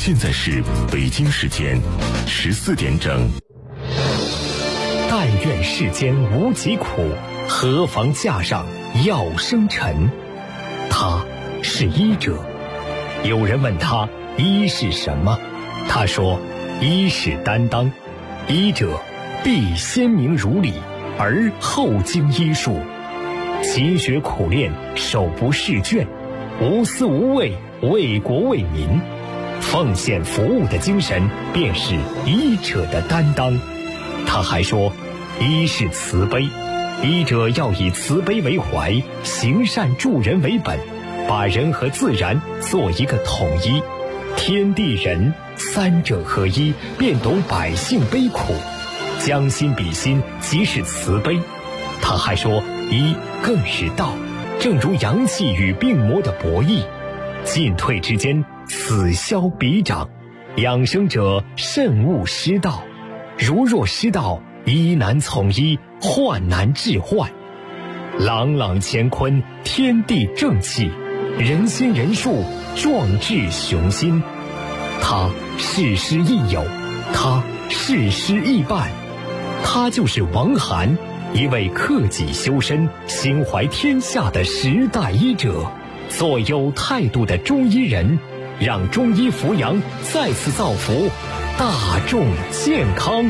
现在是北京时间14点整。 但愿世间无疾苦，何妨架上药生尘。他是医者。有人问他医是什么，他说医是担当，医者必先明如理，而后经医术，勤学苦练，手不释卷，无私无畏，为国为民，奉献服务的精神便是医者的担当。他还说医是慈悲，医者要以慈悲为怀，行善助人为本，把人和自然做一个统一，天地人三者合一，便懂百姓悲苦，将心比心，即是慈悲。他还说医更是道，正如阳气与病魔的博弈，进退之间，此消彼长，养生者慎勿失道，如若失道，医难从医，患难治患。朗朗乾坤，天地正气，人心人术，壮志雄心。他事师亦友，他事师亦伴，他就是王涵，一位克己修身、心怀天下的时代医者，做有态度的中医人，让中医扶阳再次造福大众健康。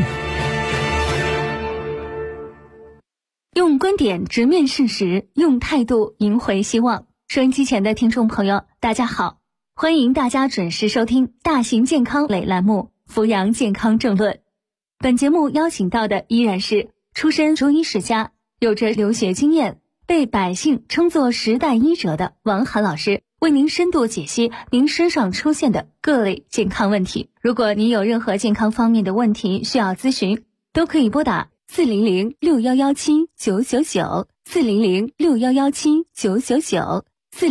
用观点直面事实，用态度赢回希望。收音机前的听众朋友，大家好，欢迎大家准时收听大型健康类栏目《扶阳健康政论》。本节目邀请到的依然是出身中医世家，有着留学经验，被百姓称作时代医者的王涵老师，为您深度解析您身上出现的各类健康问题。如果您有任何健康方面的问题需要咨询，都可以拨打4006117999400 40061179999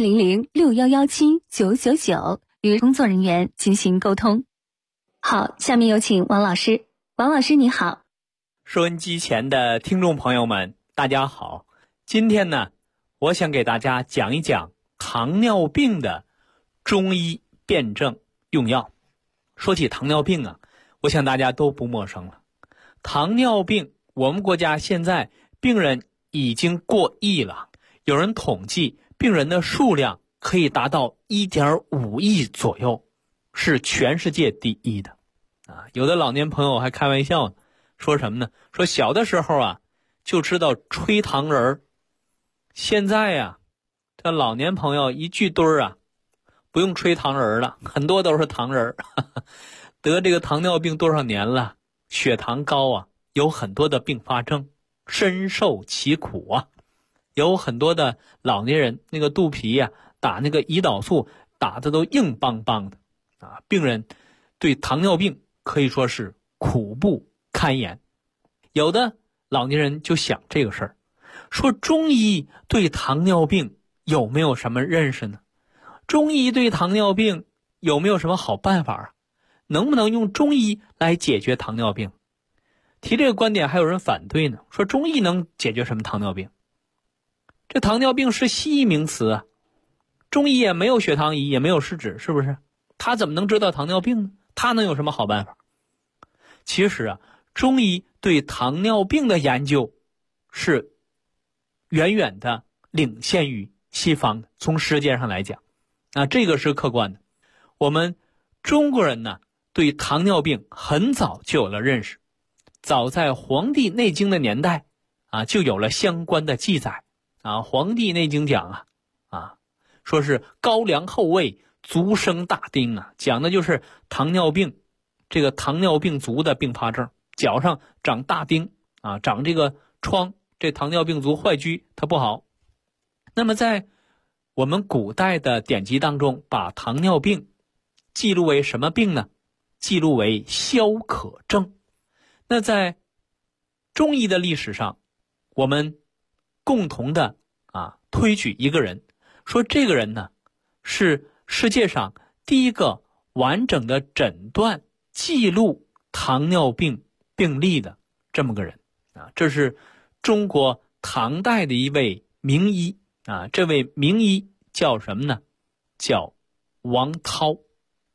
40061179999与工作人员进行沟通。好，下面有请王老师。王老师你好。 收音机前的听众朋友们，大家好。今天呢，我想给大家讲一讲糖尿病的中医辨证用药。说起糖尿病啊，我想大家都不陌生了。糖尿病，我们国家现在病人已经过亿了，有人统计病人的数量可以达到 1.5 亿左右，是全世界第一的。有的老年朋友还开玩笑说什么呢？说小的时候啊就知道吹糖人儿，现在呀这老年朋友一聚堆儿啊，不用吹糖人了，很多都是糖人儿。得这个糖尿病多少年了，血糖高啊，有很多的并发症，深受其苦啊。有很多的老年人那个肚皮啊，打那个胰岛素打的都硬邦邦的啊，病人对糖尿病可以说是苦不堪言。有的老年人就想这个事儿，说中医对糖尿病有没有什么认识呢？中医对糖尿病有没有什么好办法啊？能不能用中医来解决糖尿病？提这个观点还有人反对呢，说中医能解决什么糖尿病？这糖尿病是西医名词啊，中医也没有血糖仪，也没有试纸，是不是？他怎么能知道糖尿病呢？他能有什么好办法？其实啊，中医对糖尿病的研究是远远的领先于西方的，从时间上来讲啊，这个是客观的。我们中国人呢，对糖尿病很早就有了认识，早在《黄帝内经》的年代啊，就有了相关的记载啊。《黄帝内经》讲说是高粱后位，足生大丁啊，讲的就是糖尿病，这个糖尿病足的并发症，脚上长大丁啊，长这个疮，这糖尿病足坏疽它不好。那么在我们古代的典籍当中，把糖尿病记录为什么病呢？记录为消渴症。那在中医的历史上，我们共同的推举一个人，说这个人呢是世界上第一个完整的诊断记录糖尿病病例的这么个人啊。这是中国唐代的一位名医啊，这位名医叫什么呢？叫王涛。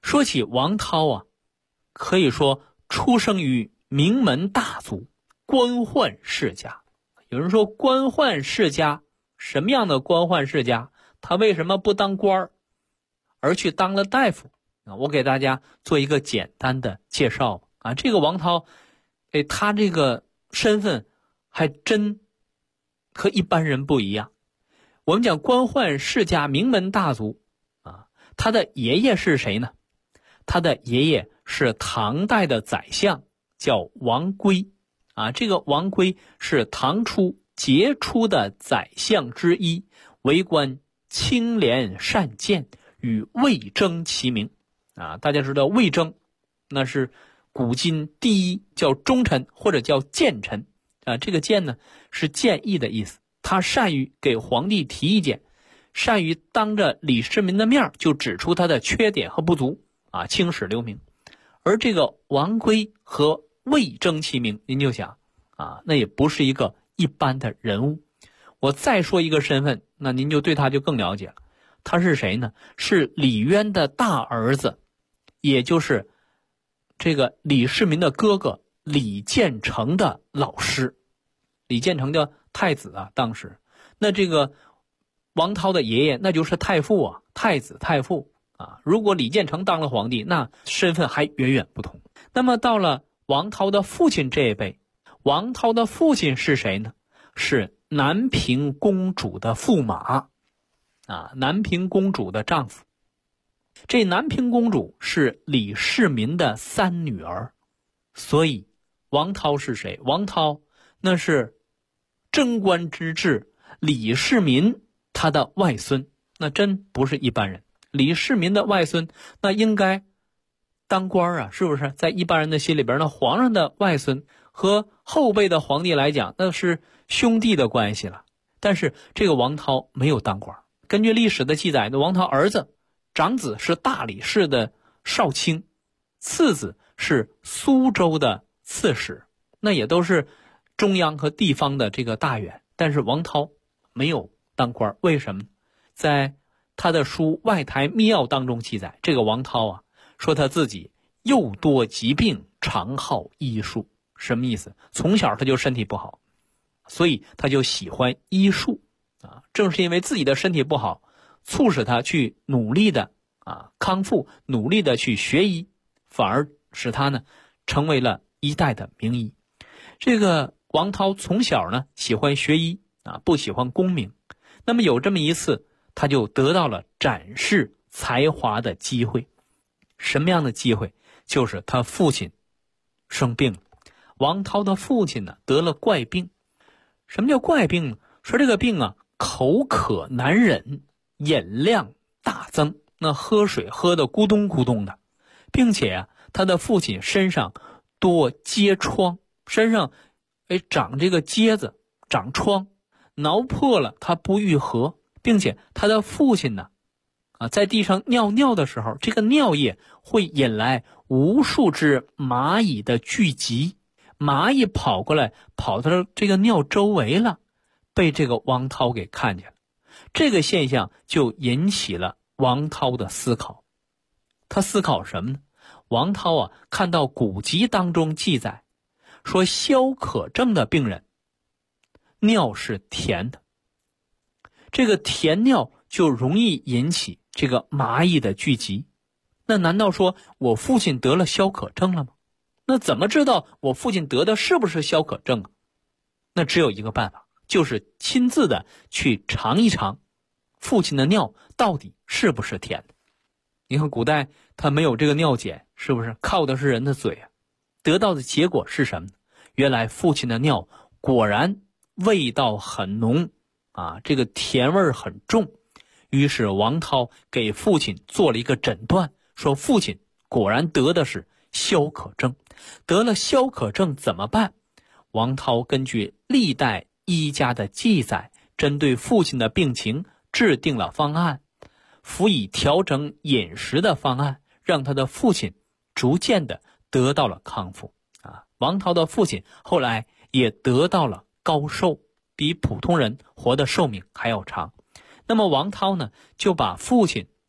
说起王涛啊，可以说出生于名门大族，官宦世家。有人说官宦世家，什么样的官宦世家？他为什么不当官儿，而去当了大夫？我给大家做一个简单的介绍啊。这个王涛，他这个身份还真和一般人不一样。我们讲官宦世家、名门大族啊，他的爷爷是谁呢？他的爷爷是唐代的宰相，叫王圭啊。这个王圭是唐初杰出的宰相之一，为官清廉善谏，与魏征齐名啊。大家知道魏征那是古今第一叫忠臣或者叫谏臣啊。这个谏呢是建议的意思，他善于给皇帝提意见，善于当着李世民的面就指出他的缺点和不足啊，青史留名。而这个王圭和魏征齐名，您就想啊，那也不是一个一般的人物。我再说一个身份，那您就对他就更了解了。他是谁呢？是李渊的大儿子，也就是这个李世民的哥哥李建成的老师。李建成叫太子啊，当时那这个王涛的爷爷那就是太傅啊，太子太傅啊。如果李建成当了皇帝，那身份还远远不同。那么到了王涛的父亲这一辈，王涛的父亲是谁呢？是南平公主的驸马啊，南平公主的丈夫。这南平公主是李世民的三女儿，所以王涛是谁？王涛那是贞观之治李世民他的外孙，那真不是一般人。李世民的外孙那应该当官啊，是不是？在一般人的心里边，那皇上的外孙和后辈的皇帝来讲，那是兄弟的关系了。但是这个王涛没有当官。根据历史的记载，那王涛儿子长子是大理寺的少卿，次子是苏州的刺史，那也都是中央和地方的这个大员。但是王涛没有当官，为什么？在他的书《外台密要》当中记载，这个王涛啊，说他自己又多疾病，常好医术。什么意思？从小他就身体不好，所以他就喜欢医术啊。正是因为自己的身体不好，促使他去努力的康复，努力的去学医，反而使他呢成为了一代的名医。这个王涛从小呢喜欢学医啊，不喜欢功名。那么有这么一次，他就得到了展示才华的机会。什么样的机会？就是他父亲生病了。王涛的父亲呢得了怪病。什么叫怪病呢？说这个病啊，口渴难忍，饮量大增，那喝水喝得咕咚咕咚的，并且啊，他的父亲身上多疖疮，身上长这个疖子，长疮，挠破了它不愈合，并且他的父亲呢在地上尿尿的时候，这个尿液会引来无数只蚂蚁的聚集，蚂蚁跑过来，跑到这个尿周围了，被这个王涛给看见了。这个现象就引起了王涛的思考。他思考什么呢？王涛啊，看到古籍当中记载，说消渴症的病人尿是甜的，这个甜尿就容易引起这个蚂蚁的聚集。那难道说我父亲得了消渴症了吗？那怎么知道我父亲得的是不是消渴症啊？那只有一个办法，就是亲自的去尝一尝父亲的尿到底是不是甜的。你看古代他没有这个尿检，是不是靠的是人的嘴啊？得到的结果是什么呢？原来父亲的尿果然味道很浓啊，这个甜味很重。于是王涛给父亲做了一个诊断，说父亲果然得的是消渴症。得了消渴症怎么办？王涛根据历代医家的记载，针对父亲的病情制定了方案，辅以调整饮食的方案，让他的父亲逐渐的得到了康复啊。王涛的父亲后来也得到了高寿，比普通人活的寿命还要长。那么王涛呢，就把父亲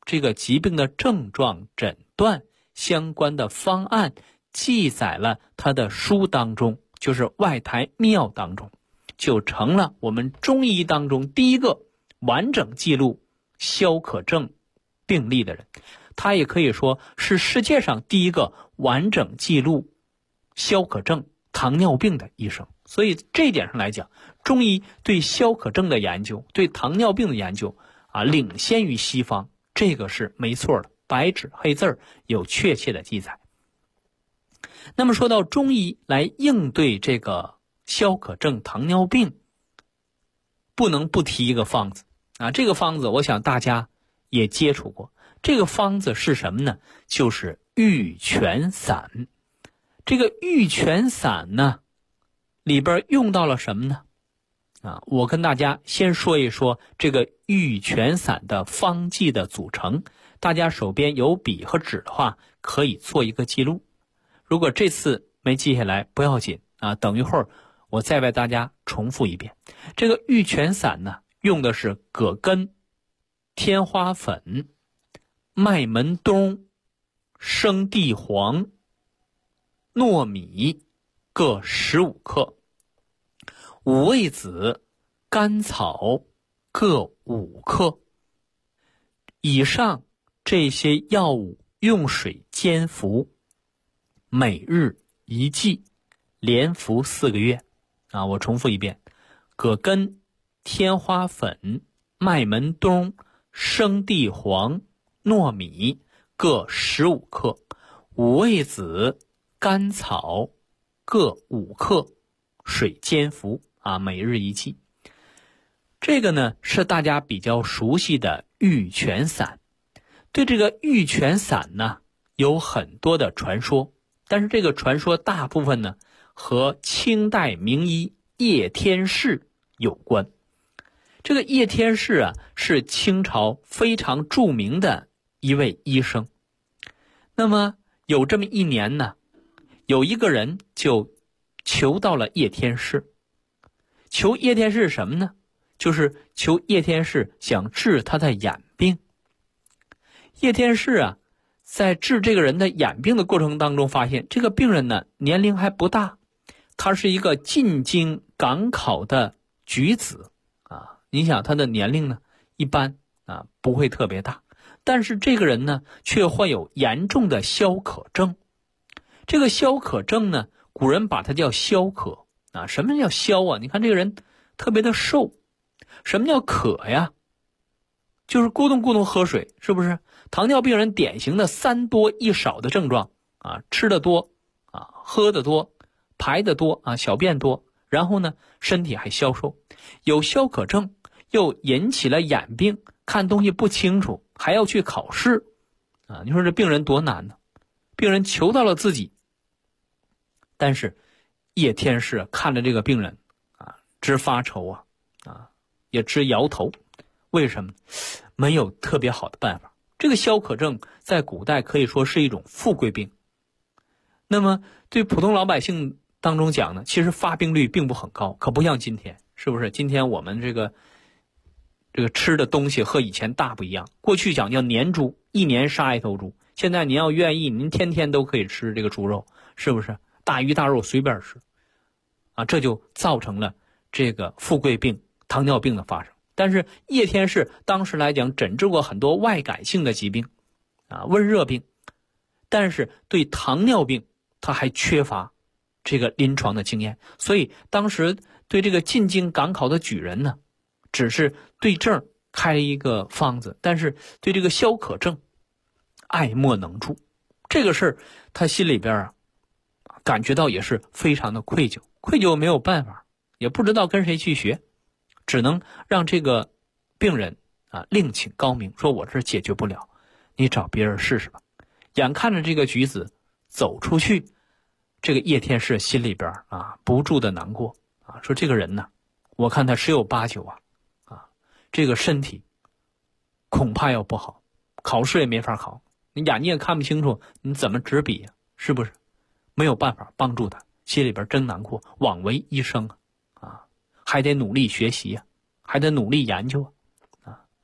这个疾病的症状、诊断相关的方案记载了他的书当中，就是外台秘要当中，就成了我们中医当中第一个完整记录消渴症病例的人。他也可以说是世界上第一个完整记录消渴症、糖尿病的医生。所以这一点上来讲，中医对消渴症的研究、对糖尿病的研究领先于西方，这个是没错的，白纸黑字有确切的记载。那么说到中医来应对这个消渴症、糖尿病，不能不提一个方子这个方子我想大家也接触过。这个方子是什么呢？就是玉泉散。这个玉泉散呢，里边用到了什么呢？我跟大家先说一说这个玉泉散的方剂的组成。大家手边有笔和纸的话，可以做一个记录。如果这次没记下来不要紧等一会儿我再为大家重复一遍。这个玉泉散呢，用的是葛根、天花粉、麦门冬、生地黄、糯米各15克，五味子、甘草各5克。以上这些药物用水煎服，每日1剂，连服4个月。我重复一遍：葛根、天花粉、麦门冬、生地黄、糯米各15克，五味子、甘草各5克，水煎服每日1剂。这个呢是大家比较熟悉的玉泉散。对这个玉泉散呢有很多的传说，但是这个传说大部分呢和清代名医叶天士有关。这个叶天士是清朝非常著名的一位医生。那么有这么一年呢，有一个人就求到了叶天士。求叶天士什么呢？就是求叶天士想治他的眼病。叶天士在治这个人的眼病的过程当中，发现这个病人呢年龄还不大，他是一个进京赶考的举子你想他的年龄呢一般不会特别大，但是这个人呢却患有严重的消渴症。这个消渴症呢，古人把它叫消渴什么叫消你看这个人特别的瘦。什么叫渴呀？就是咕咚咕咚喝水，是不是？糖尿病人典型的3多1少的症状吃的多喝的多，排的多小便多，然后呢身体还消瘦。有消渴症又引起了眼病，看东西不清楚，还要去考试你说这病人多难呢？病人求到了自己，但是叶天士看着这个病人直发愁也直摇头。为什么？没有特别好的办法。这个消渴症在古代可以说是一种富贵病。那么对普通老百姓当中讲呢，其实发病率并不很高，可不像今天，是不是？今天我们这个吃的东西和以前大不一样。过去讲叫年猪，1年杀一头猪，现在您要愿意，您天天都可以吃这个猪肉，是不是？大鱼大肉随便吃这就造成了这个富贵病、糖尿病的发生。但是叶天士当时来讲诊治过很多外感性的疾病温热病，但是对糖尿病他还缺乏这个临床的经验，所以当时对这个进京赶考的举人呢，只是对症开了一个方子，但是对这个消渴症爱莫能助。这个事儿他心里边感觉到也是非常的愧疚没有办法，也不知道跟谁去学，只能让这个病人另请高明，说我这解决不了，你找别人试试吧。眼看着这个举子走出去，这个叶天士心里边不住的难过说这个人呢，我看他10有8九这个身体恐怕要不好，考试也没法考，你眼睛也看不清楚，你怎么执笔呀？是不是？没有办法帮助他，心里边真难过。枉为医生还得努力学习还得努力研究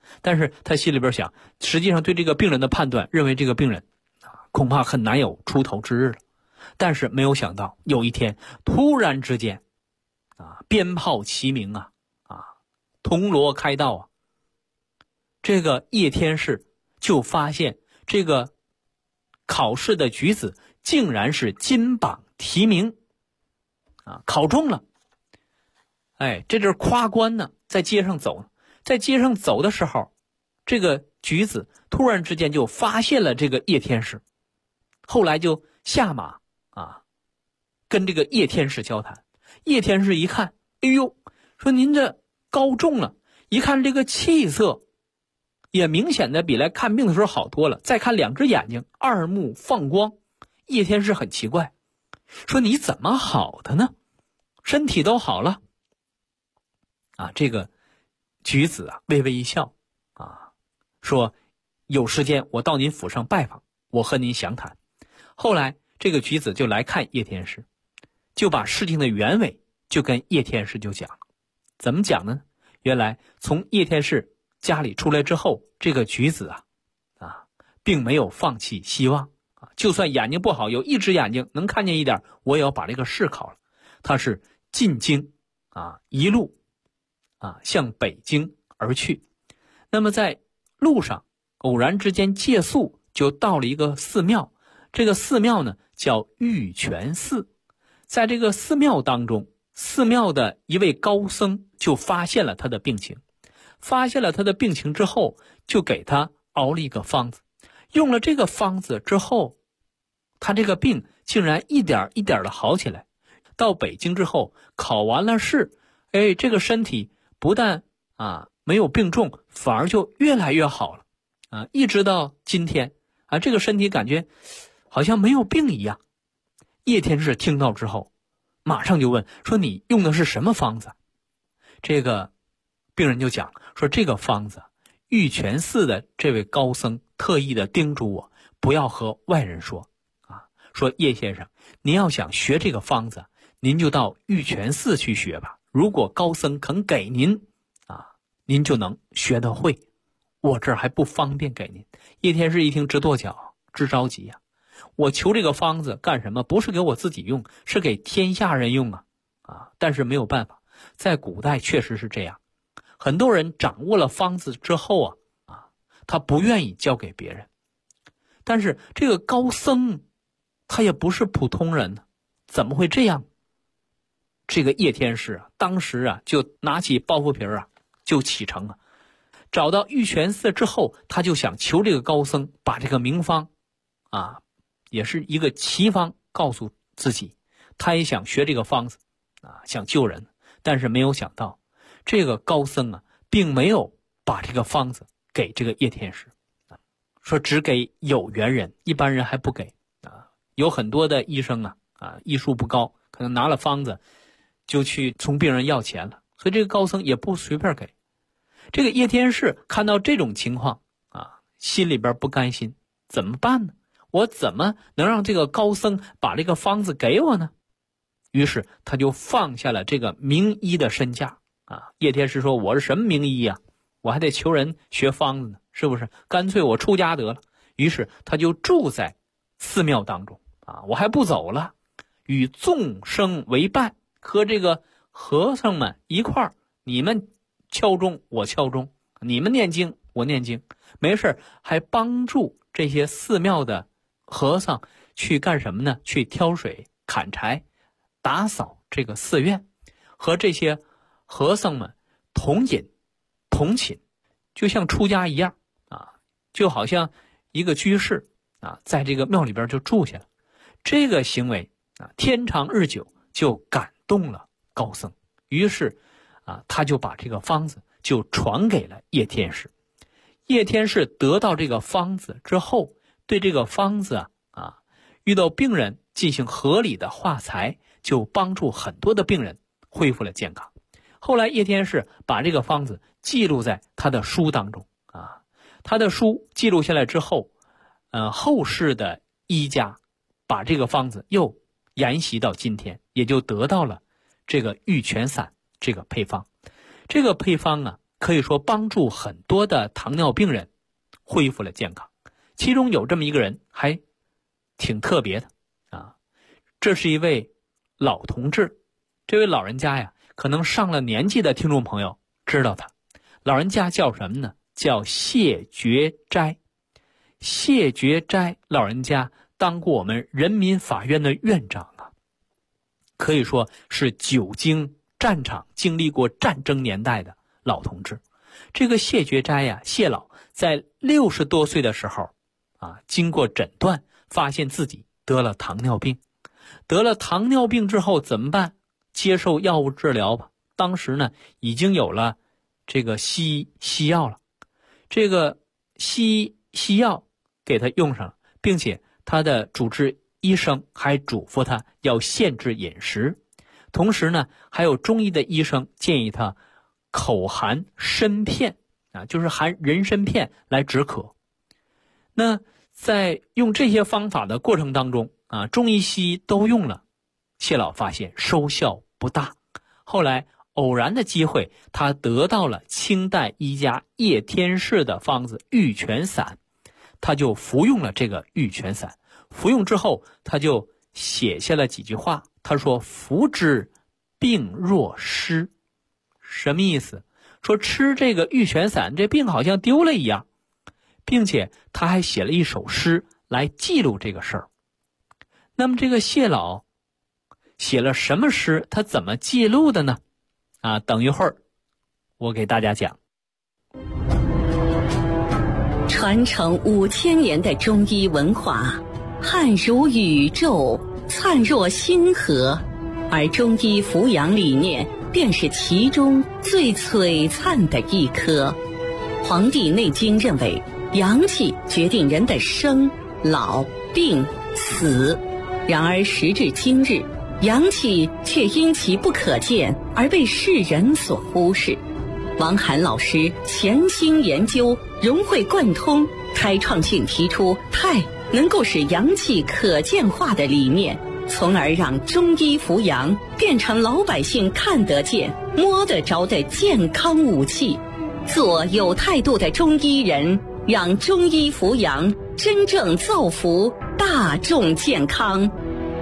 但是他心里边想，实际上对这个病人的判断，认为这个病人恐怕很难有出头之日了。但是没有想到，有一天突然之间鞭炮齐鸣铜锣开道这个叶天士就发现这个考试的举子竟然是金榜题名考中了。这阵夸官呢，在街上走的时候，这个举子突然之间就发现了这个叶天士，后来就下马跟这个叶天士交谈。叶天士一看，哎呦，说您这高中了，一看这个气色也明显的比来看病的时候好多了，再看两只眼睛二目放光。叶天士很奇怪，说你怎么好的呢？身体都好了这个举子微微一笑说有时间我到您府上拜访，我和您详谈。后来这个举子就来看叶天士，就把事情的原委就跟叶天士就讲了。怎么讲呢？原来从叶天士家里出来之后，这个举子并没有放弃希望就算眼睛不好，有一只眼睛能看见一点，我也要把这个试考了。他是进京一路向北京而去。那么在路上偶然之间借宿，就到了一个寺庙。这个寺庙呢叫玉泉寺。在这个寺庙当中，寺庙的一位高僧就发现了他的病情。发现了他的病情之后，就给他熬了一个方子。用了这个方子之后，他这个病竟然一点一点的好起来。到北京之后，考完了试，这个身体不但没有病重，反而就越来越好了一直到今天这个身体感觉好像没有病一样。叶天士听到之后，马上就问说你用的是什么方子？这个病人就讲说这个方子玉泉寺的这位高僧特意的叮嘱我不要和外人说说叶先生，您要想学这个方子，您就到玉泉寺去学吧。如果高僧肯给您您就能学得会，我这儿还不方便给您。叶天士一听直跺脚，直着急我求这个方子干什么？不是给我自己用，是给天下人用但是没有办法，在古代确实是这样，很多人掌握了方子之后他不愿意交给别人。但是这个高僧他也不是普通人呢，怎么会这样？这个叶天士当时就拿起包袱皮就启程找到玉泉寺之后，他就想求这个高僧把这个名方也是一个奇方告诉自己。他也想学这个方子想救人。但是没有想到这个高僧并没有把这个方子给这个叶天士说只给有缘人，一般人还不给有很多的医生医术不高，可能拿了方子就去从病人要钱了，所以这个高僧也不随便给。这个叶天士看到这种情况心里边不甘心，怎么办呢？我怎么能让这个高僧把这个方子给我呢？于是他就放下了这个名医的身价叶天士说我是什么名医我还得求人学方子呢，是不是？干脆我出家得了。于是他就住在寺庙当中我还不走了，与众生为伴，和这个和尚们一块儿，你们敲钟我敲钟，你们念经我念经，没事还帮助这些寺庙的和尚去干什么呢？去挑水、砍柴、打扫这个寺院，和这些和尚们同饮同寝，就像出家一样就好像一个居士在这个庙里边就住下了。这个行为天长日久就感动了高僧，于是他就把这个方子就传给了叶天士。叶天士得到这个方子之后，对这个方子遇到病人进行合理的化裁，就帮助很多的病人恢复了健康。后来叶天士把这个方子记录在他的书当中他的书记录下来之后后世的医家把这个方子又沿袭到今天，也就得到了这个玉泉散这个配方。这个配方可以说帮助很多的糖尿病人恢复了健康。其中有这么一个人还挺特别的啊，这是一位老同志。这位老人家呀，可能上了年纪的听众朋友知道他。老人家叫什么呢？叫谢觉斋。谢觉斋老人家当过我们人民法院的院长啊，可以说是久经战场、经历过战争年代的老同志。这个谢觉斋呀，谢老在60多岁的时候啊，经过诊断发现自己得了糖尿病。得了糖尿病之后怎么办？接受药物治疗吧。当时呢，已经有了这个西药了，这个西药给他用上了，并且他的主治医生还嘱咐他要限制饮食。同时呢，还有中医的医生建议他口含参片啊，就是含人参片来止渴。那在用这些方法的过程当中啊，中医西医都用了，谢老发现收效不大。后来偶然的机会，他得到了清代医家叶天士的方子玉泉散，他就服用了这个玉泉散。服用之后，他就写下了几句话，他说：服之病若失。什么意思？说吃这个玉泉散，这病好像丢了一样，并且他还写了一首诗来记录这个事儿。那么这个谢老写了什么诗？他怎么记录的呢？等一会儿我给大家讲。 传承5000年的中医文化，汉如宇宙，灿若星河，而中医扶阳理念便是其中最璀璨的一颗。《黄帝内经》认为，阳气决定人的生、老、病、死。然而时至今日，阳气却因其不可见而被世人所忽视。王涵老师潜心研究，融会贯通，开创性提出太能够使阳气可见化的理念，从而让中医扶阳变成老百姓看得见、摸得着的健康武器。做有态度的中医人，让中医扶阳真正造福大众健康。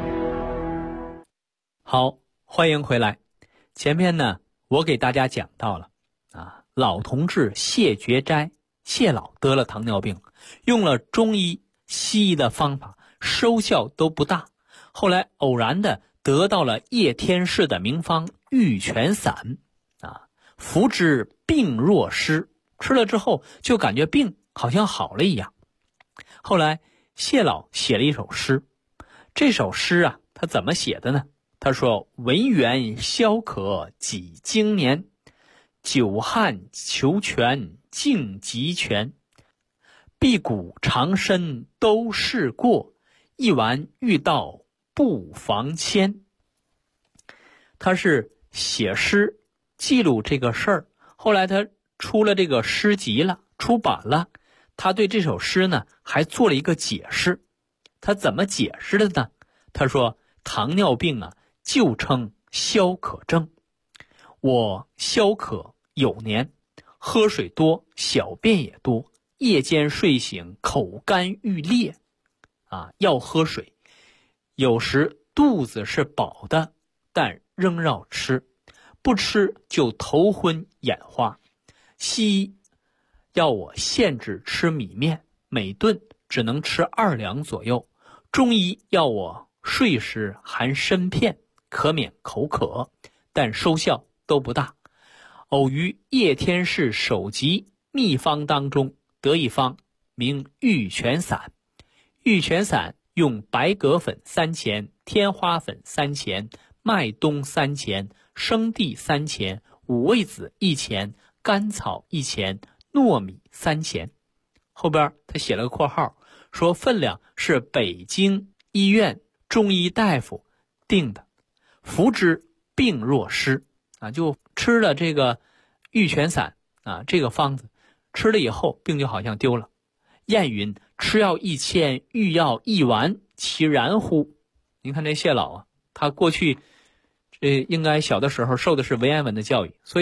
好，欢迎回来。前面呢，我给大家讲到了老同志谢觉斋，谢老得了糖尿病，用了中医西医的方法，收效都不大。后来偶然的得到了叶天士的名方玉泉散服之病若失，吃了之后就感觉病好像好了一样。后来谢老写了一首诗，这首诗他怎么写的呢？他说：文元消渴几经年，久旱求泉尽极泉，辟谷长参都试过，一丸遇到不妨迁。他是写诗记录这个事儿，后来他出了这个诗集了，出版了。他对这首诗呢还做了一个解释。他怎么解释的呢？他说糖尿病旧称消渴症。我消渴有年，喝水多，小便也多，夜间睡醒口干欲裂要喝水。有时肚子是饱的，但仍要吃，不吃就头昏眼花。西医要我限制吃米面，每顿只能吃2两左右。中医要我睡时含参片，可免口渴，但收效都不大。偶于叶天士首集秘方当中得一方名玉泉散。玉泉散用白葛粉3钱，天花粉3钱，麦冬3钱，生地3钱，五味子1钱，甘草1钱，糯米3钱。后边他写了个括号，说分量是北京医院中医大夫定的。服之病若失就吃了这个玉泉散这个方子，吃了以后病就好像丢了。谚云：吃药1千，欲药1丸，其然乎？您看这谢老他过去应该小的时候受的是文言文的教育，所以他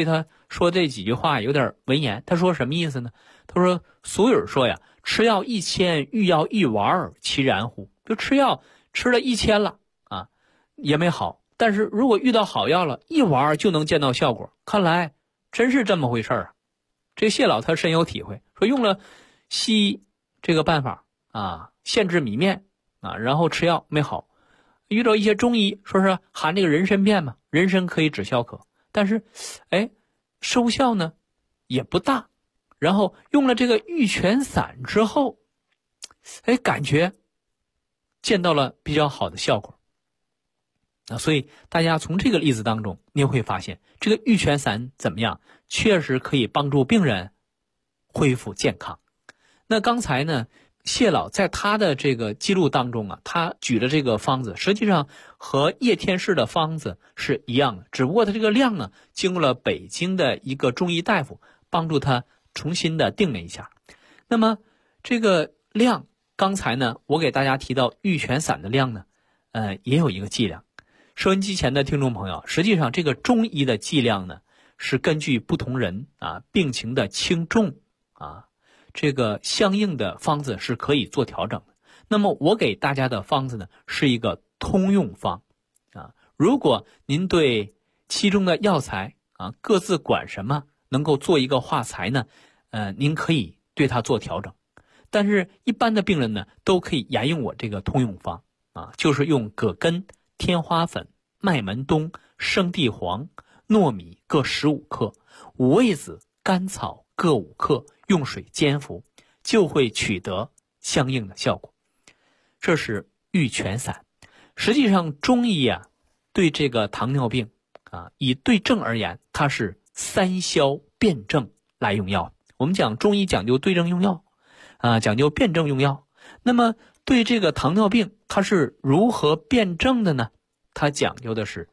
说这几句话有点文言。他说什么意思呢？他说俗语说呀，吃药1000，遇药1丸，其然乎？就吃药吃了1000了啊，也没好。但是如果遇到好药了，1丸就能见到效果。看来真是这么回事啊。这谢老他深有体会，说用了西医这个办法啊，限制米面啊，然后吃药没好。遇到一些中医，说是含这个人参片嘛，人参可以止消渴，但是收效呢也不大。然后用了这个玉泉散之后，感觉见到了比较好的效果。所以大家从这个例子当中，你会发现这个玉泉散怎么样，确实可以帮助病人恢复健康。那刚才呢，谢老在他的这个记录当中啊，他举的这个方子实际上和叶天士的方子是一样的，只不过他这个量呢，经过了北京的一个中医大夫帮助他重新的定了一下。那么这个量，刚才呢我给大家提到玉泉散的量呢，也有一个剂量。收音机前的听众朋友，实际上这个中医的剂量呢，是根据不同人啊病情的轻重啊，这个相应的方子是可以做调整的。那么我给大家的方子呢，是一个通用方啊。如果您对其中的药材啊各自管什么能够做一个化裁呢，您可以对它做调整。但是一般的病人呢，都可以沿用我这个通用方啊，就是用葛根、天花粉、麦门冬、生地黄、糯米各15克，五味子、甘草各5克，用水煎服，就会取得相应的效果。这是玉泉散。实际上中医啊，对这个糖尿病啊，以对症而言，它是3消辨证来用药。我们讲中医讲究对症用药啊，讲究辨证用药。那么对这个糖尿病，它是如何辨证的呢？它讲究的是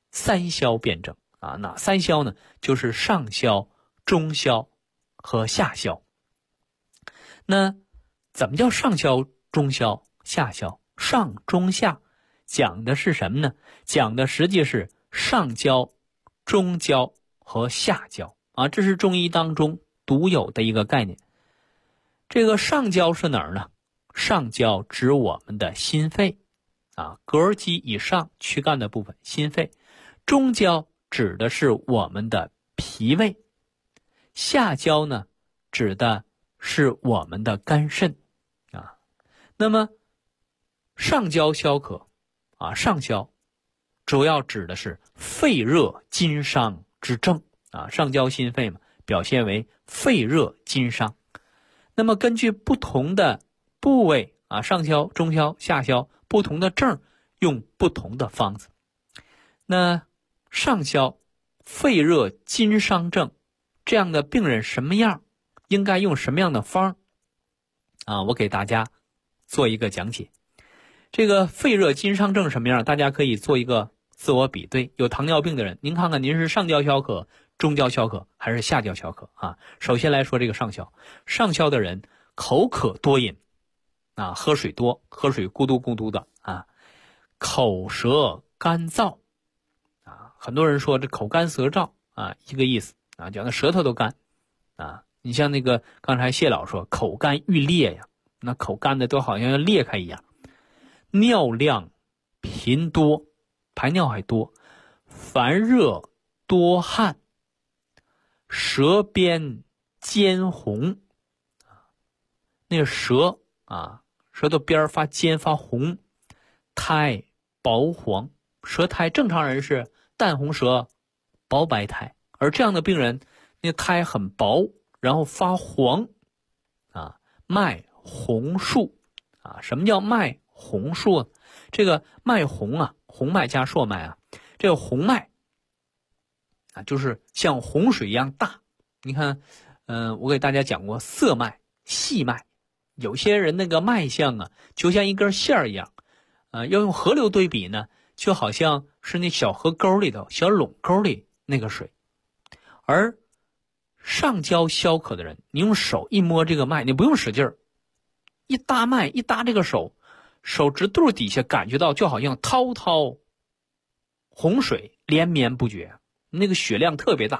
3消辨证啊。哪3消呢？就是上消、中消和下消。那怎么叫上消、中消、下消？上、中、下讲的是什么呢？讲的实际是上焦、中焦和下焦啊，这是中医当中独有的一个概念。这个上焦是哪儿呢？上焦指我们的心肺啊，膈肌以上躯干的部分，心肺。中焦指的是我们的脾胃，下焦呢指的是我们的肝肾啊。那么上焦消渴啊，上焦主要指的是肺热筋伤之症啊，上焦心肺嘛，表现为肺热筋伤。那么根据不同的部位啊，上消、中消、下消不同的症，用不同的方子。那上消肺热筋伤症这样的病人什么样，应该用什么样的方啊？我给大家做一个讲解。这个肺热筋伤症什么样，大家可以做一个自我比对。有糖尿病的人，您看看您是上焦消渴、中焦消渴还是下焦消渴啊？首先来说这个上焦，上焦的人口渴多饮啊，喝水多，喝水咕嘟咕嘟的啊，口舌干燥啊，很多人说这口干舌燥啊，一个意思啊，讲的舌头都干啊。你像那个刚才谢老说口干欲裂呀，那口干的都好像要裂开一样。尿量频多，排尿还多，烦热多汗，舌边尖红，那个舌啊，舌头边发尖发红，苔薄黄，舌苔正常人是淡红舌、薄白苔，而这样的病人，那苔很薄，然后发黄啊，脉红数啊。什么叫脉红数？这个脉红啊，红脉加硕脉啊，这个红脉啊，就是像洪水一样大。你看，我给大家讲过涩脉、细脉，有些人那个脉象啊，就像一根线儿一样，要用河流对比呢，就好像是那小河沟里头、小垄沟里那个水。而上焦消渴的人，你用手一摸这个脉，你不用使劲儿，一搭脉，一搭这个手指肚底下感觉到就好像滔滔洪水连绵不绝，那个血量特别大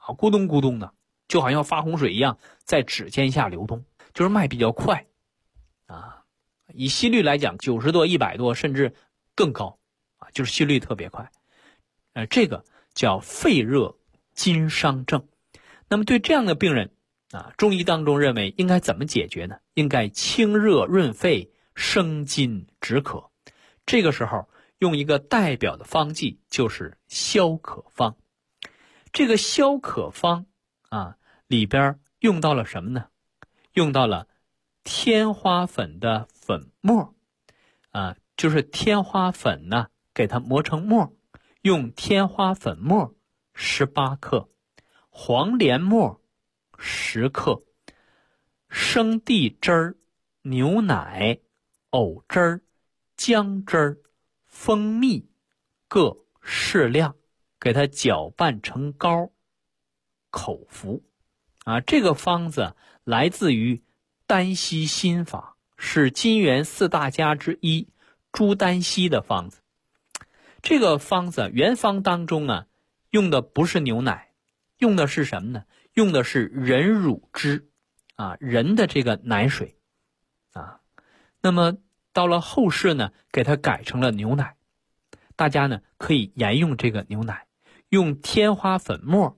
咕咚咕咚的，就好像发洪水一样在指尖下流动，就是脉比较快啊。以心率来讲，90多、100多，甚至更高啊，就是心率特别快。这个叫肺热津伤症。那么对这样的病人啊，中医当中认为应该怎么解决呢？应该清热润肺，生津止渴。这个时候用一个代表的方剂，就是消渴方。这个消渴方啊，里边用到了什么呢？用到了天花粉的粉末啊，就是天花粉呢，给它磨成末，用天花粉末18克，黄连末10克，生地汁儿、牛奶、藕汁儿、姜汁儿、蜂蜜各适量，给它搅拌成膏，口服。啊，这个方子来自于丹溪心法，是金元4大家之一朱丹溪的方子。这个方子原方当中啊，用的不是牛奶，用的是什么呢？用的是人乳汁啊，人的这个奶水啊。那么到了后世呢，给它改成了牛奶。大家呢可以沿用这个牛奶，用天花粉末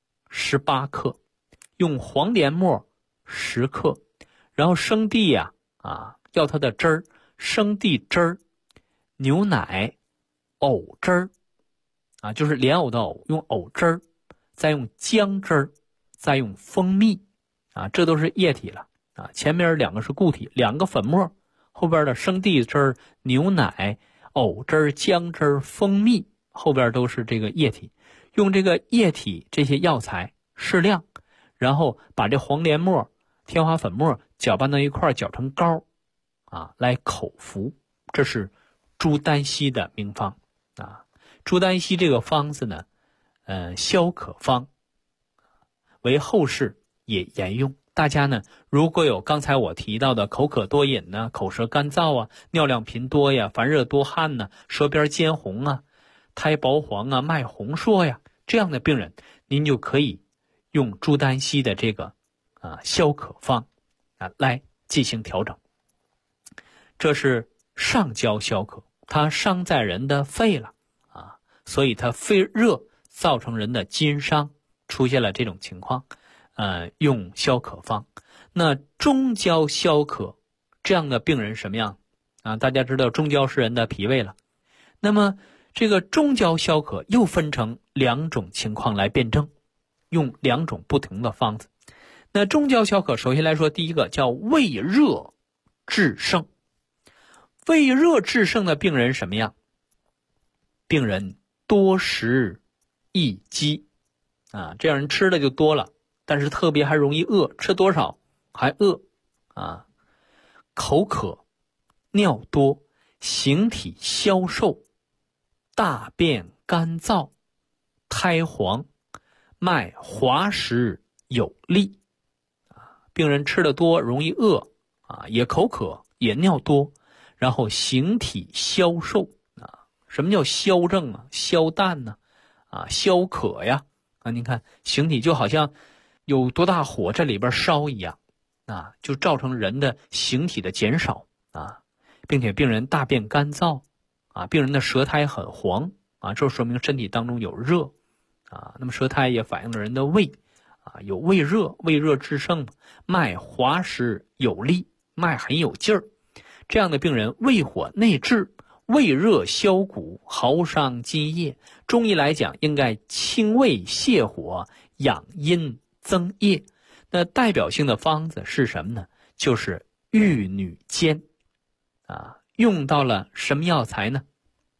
18克，用黄连末10克，然后生地要它的汁儿，生地汁儿、牛奶、藕汁儿啊，就是莲藕的藕，用藕汁儿，再用姜汁儿，再用蜂蜜啊，这都是液体了啊。前面2个是固体，2个粉末，后边的生地汁儿、牛奶、藕汁儿、姜汁儿、蜂蜜后边都是这个液体。用这个液体这些药材适量，然后把这黄连末、天花粉末搅拌到一块，搅成膏啊，来口服。这是朱丹溪的名方啊。朱丹溪这个方子呢，消渴方，为后世也沿用。大家呢，如果有刚才我提到的口渴多饮呢、口舌干燥啊、尿量频多呀、烦热多汗呢、舌边尖红啊、苔薄黄啊、脉红数呀，这样的病人，您就可以用朱丹溪的这个消渴方啊来进行调整。这是上焦消渴，它伤在人的肺了啊，所以它肺热造成人的津伤，出现了这种情况。用消渴方。那中焦消渴这样的病人什么样啊？大家知道中焦是人的脾胃了。那么这个中焦消渴又分成2种情况来辩证，用2种不同的方子。那中焦消渴首先来说，第一个叫胃热致盛。胃热致盛的病人什么样？病人多食易饥啊，这样人吃的就多了，但是特别还容易饿，吃多少还饿啊。口渴、尿多、形体消瘦、大便干燥、苔黄、脉滑实有力啊。病人吃的多，容易饿啊，也口渴，也尿多，然后形体消瘦啊。什么叫消症啊？消淡呢消渴呀啊。您看形体就好像有多大火在里边烧一样啊，就造成人的形体的减少啊，并且病人大便干燥啊，病人的舌苔很黄啊，这说明身体当中有热啊。那么舌苔也反映了人的胃啊，有胃热，胃热致盛，脉滑实有力，脉很有劲儿。这样的病人胃火内滞，胃热消谷，耗伤津液。中医来讲，应该清胃泻火，养阴增液。那代表性的方子是什么呢？就是玉女煎啊。用到了什么药材呢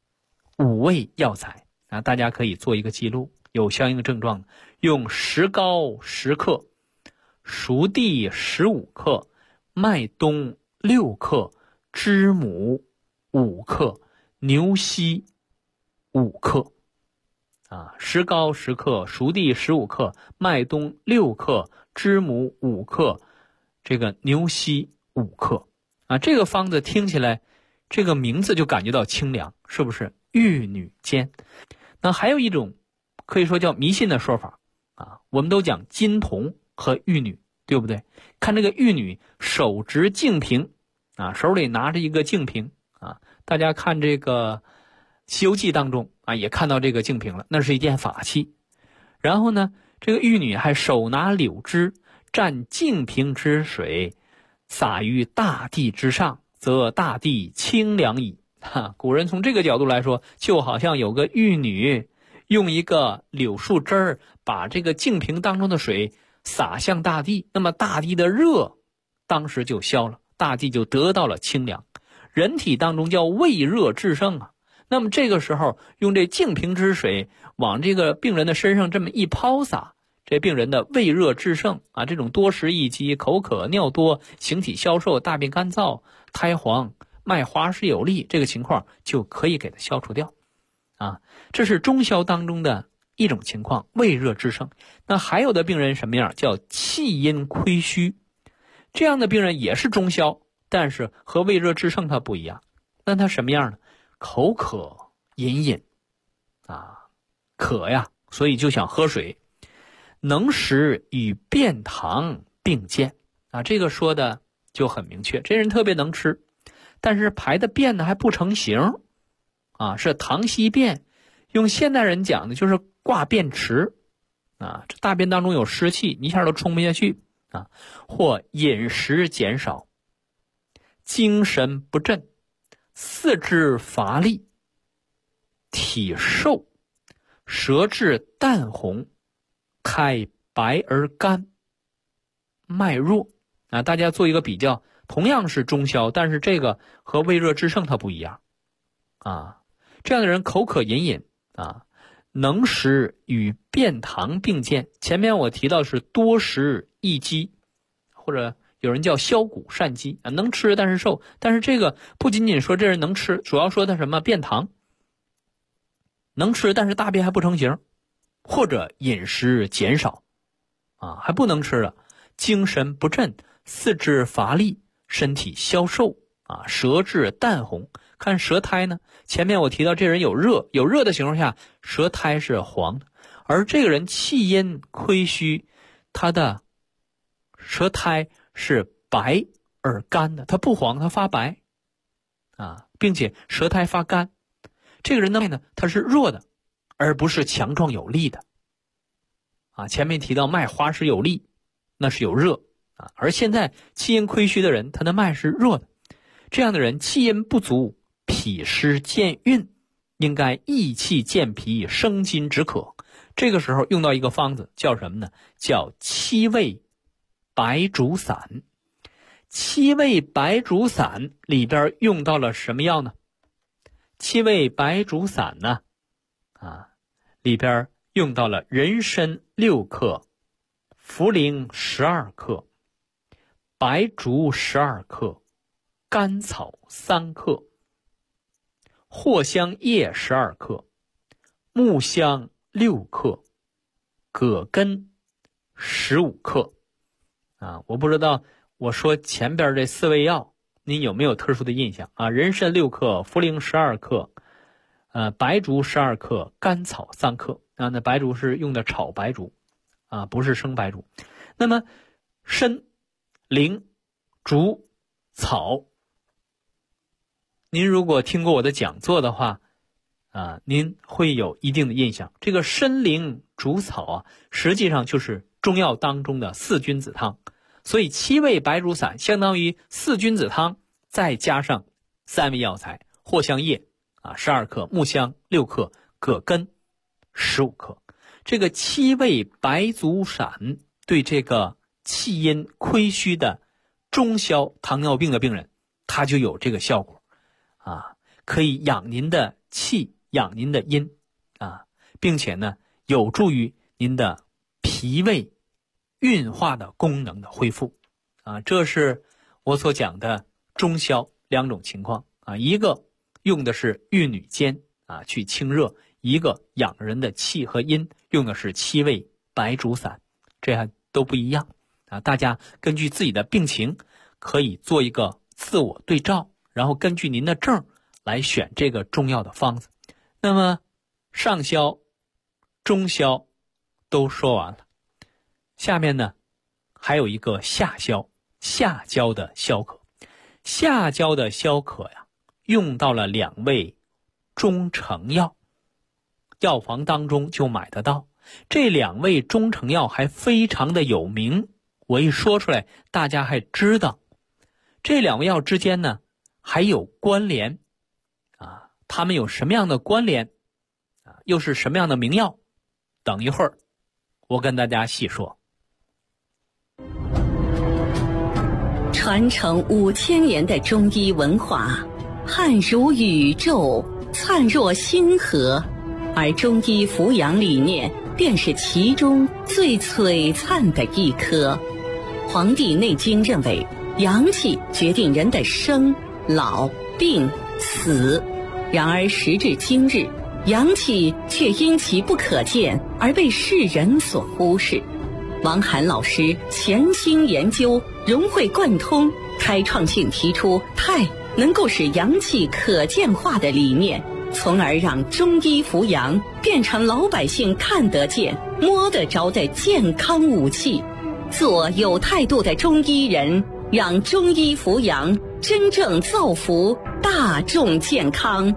？5味药材啊，大家可以做一个记录，有相应的症状，用石膏10克，熟地15克，麦冬6克，知母5克，牛膝5克啊。石膏10克，熟地15克，麦冬6克，知母5克，这个牛膝5克啊。这个方子听起来这个名字就感觉到清凉，是不是？玉女煎。那还有一种可以说叫迷信的说法我们都讲金童和玉女，对不对？看这个玉女手执净瓶手里拿着一个净瓶大家看这个《西游记》当中也看到这个净瓶了，那是一件法器。然后呢，这个玉女还手拿柳枝，蘸净瓶之水，洒于大地之上，则大地清凉矣。古人从这个角度来说，就好像有个玉女用一个柳树枝儿把这个净瓶当中的水洒向大地，那么大地的热当时就消了，大地就得到了清凉。人体当中叫胃热制胜那么这个时候用这净瓶之水往这个病人的身上这么一抛洒，这病人的胃热制胜这种多食易饥、口渴、尿多、形体消瘦、大便干燥、苔黄、脉滑湿有力，这个情况就可以给它消除掉这是中消当中的一种情况，胃热制胜。那还有的病人什么样？叫气阴亏虚，这样的病人也是中消，但是和胃热制胜它不一样。那它什么样呢？口渴隐隐渴呀，所以就想喝水。能食与便溏并见这个说的就很明确，这人特别能吃，但是排的便呢还不成形是溏稀便。用现代人讲的就是挂便池这大便当中有湿气，你一下都冲不下去或饮食减少，精神不振，四肢乏力，体瘦，舌质淡红，苔白而干，脉弱大家做一个比较，同样是中消，但是这个和胃热制胜它不一样这样的人口渴隐隐能食与便溏并见。前面我提到是多食易饥，或者有人叫消谷善饥能吃但是瘦。但是这个不仅仅说这人能吃，主要说他什么？便溏，能吃但是大便还不成形，或者饮食减少还不能吃了，精神不振，四肢乏力，身体消瘦舌质淡红。看舌苔呢，前面我提到这人有热的情况下，舌苔是黄的，而这个人气阴亏虚，他的舌苔是白而干的，它不黄，它发白并且舌苔发干。这个人的脉呢，它是弱的，而不是强壮有力的前面提到脉滑湿有力，那是有热而现在气阴亏虚的人，他的脉是弱的。这样的人气阴不足，脾湿健运，应该益气健脾，生津止渴。这个时候用到一个方子，叫什么呢？叫七味白术散。七味白术散里边用到了什么药呢？七味白术散呢里边用到了人参6克，茯苓12克，白术12克，甘草3克，藿香叶12克，木香6克，葛根15克我不知道我说前边这4味药您有没有特殊的印象人参6克，茯苓12克，白术12克，甘草3克那白术是用的炒白术不是生白术。那么参、苓、竹、草，您如果听过我的讲座的话您会有一定的印象。这个参、苓、竹、草实际上就是中药当中的4君子汤，所以七味白术散相当于4君子汤再加上3味药材，藿香叶12克，木香6克，葛根15克。这个七味白术散对这个气阴亏虚的中消糖尿病的病人，它就有这个效果可以养您的气，养您的阴并且呢有助于您的脾胃运化的功能的恢复这是我所讲的中消2种情况一个用的是玉女煎去清热，一个养人的气和阴用的是七味白术散，这还都不一样大家根据自己的病情可以做一个自我对照，然后根据您的症来选这个中药的方子。那么上消、中消都说完了， 下面呢还有一个下焦的消渴。下焦的消渴呀，用到了2味中成药，药房当中就买得到。这2味中成药还非常的有名，我一说出来大家还知道。这2味药之间呢还有关联啊，它们有什么样的关联啊？又是什么样的名药？等一会儿我跟大家细说。 传承5000年的中医文化，汉如宇宙，灿若星河，而中医扶阳理念便是其中最璀璨的一颗。《黄帝内经》认为，阳气决定人的生、老、病、死。然而时至今日，阳气却因其不可见而被世人所忽视。王涵老师潜心研究，融会贯通，开创性提出太能够使阳气可见化的理念，从而让中医扶阳变成老百姓看得见、摸得着的健康武器。做有态度的中医人，让中医扶阳真正造福大众健康。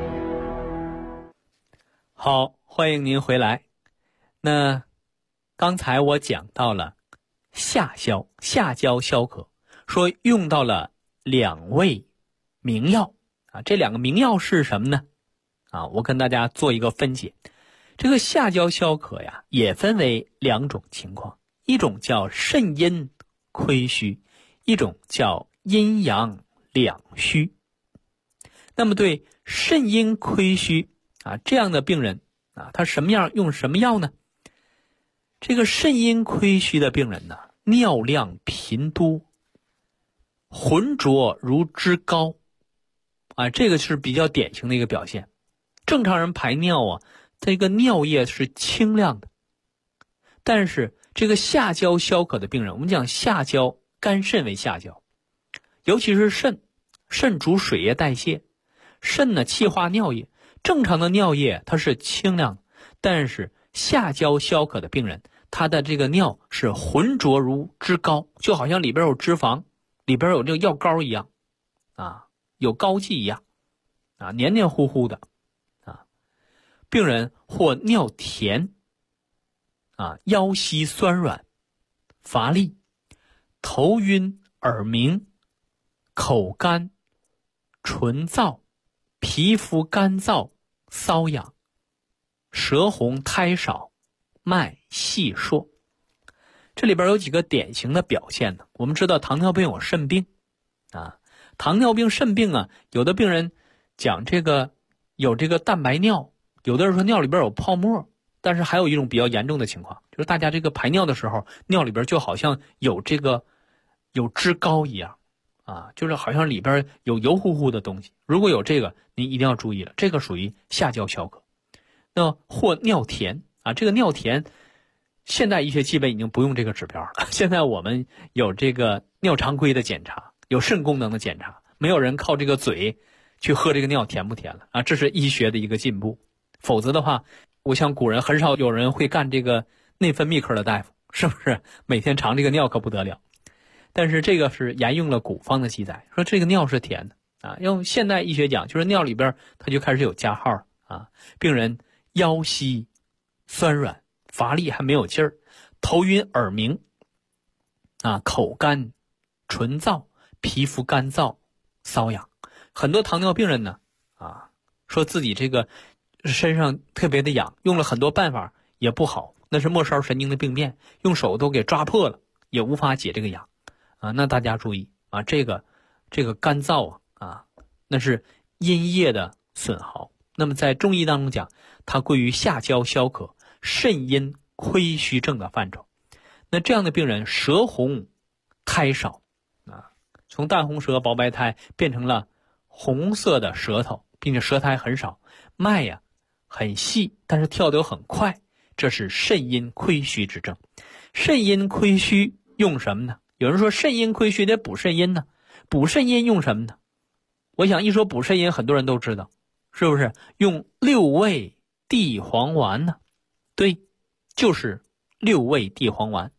好，欢迎您回来。那刚才我讲到了下焦消渴，说用到了2味名药啊。这2个名药是什么呢？啊，我跟大家做一个分解。这个下焦消渴呀，也分为2种情况，一种叫肾阴亏虚，一种叫阴阳两虚。那么对肾阴亏虚啊这样的病人啊，他什么样用什么药呢？这个肾阴亏虚的病人呢，尿量频多，浑浊如脂膏啊，这个是比较典型的一个表现。正常人排尿啊，这个尿液是清亮的，但是这个下焦消渴的病人，我们讲下焦，肝肾为下焦，尤其是肾主水液代谢，肾呢气化尿液，正常的尿液它是清亮的，但是下焦消渴的病人，他的这个尿是浑浊如脂膏，就好像里边有脂肪，里边有这个药膏一样啊，有膏剂一样啊，黏黏糊糊的啊。病人或尿甜啊，腰膝酸软乏力，头晕耳鸣，口干唇燥，皮肤干燥瘙痒，舌红苔少，脉细数。这里边有几个典型的表现呢。我们知道糖尿病有肾病啊，糖尿病肾病啊，有的病人讲这个有这个蛋白尿，有的人说尿里边有泡沫，但是还有一种比较严重的情况，就是大家这个排尿的时候，尿里边就好像有这个有脂膏一样啊，就是好像里边有油乎乎的东西。如果有这个，你一定要注意了，这个属于下焦消渴。那或尿甜啊，这个尿甜，现代医学基本已经不用这个指标了。现在我们有这个尿常规的检查，有肾功能的检查，没有人靠这个嘴去喝这个尿甜不甜了啊，这是医学的一个进步。否则的话，我想古人很少有人会干这个内分泌科的大夫，是不是？每天尝这个尿可不得了。但是这个是沿用了古方的记载，说这个尿是甜的啊。用现代医学讲，就是尿里边它就开始有加号啊。病人腰膝酸软乏力，还没有劲儿，头晕耳鸣啊，口干唇燥，皮肤干燥瘙痒。很多糖尿病人呢啊，说自己这个身上特别的痒，用了很多办法也不好，那是末梢神经的病变，用手都给抓破了，也无法解这个痒啊。那大家注意啊，这个干燥啊，那是阴液的损耗。那么在中医当中讲，它归于下焦消渴、肾阴亏虚症的范畴。那这样的病人舌红苔少啊，从淡红舌薄白苔变成了红色的舌头，并且舌苔很少，脉呀很细，但是跳得很快，这是肾阴亏虚之症。肾阴亏虚用什么呢？有人说肾阴亏虚得补肾阴呢，补肾阴用什么呢？我想一说补肾阴，很多人都知道，是不是用6味地黄丸呢？对，就是6味地黄丸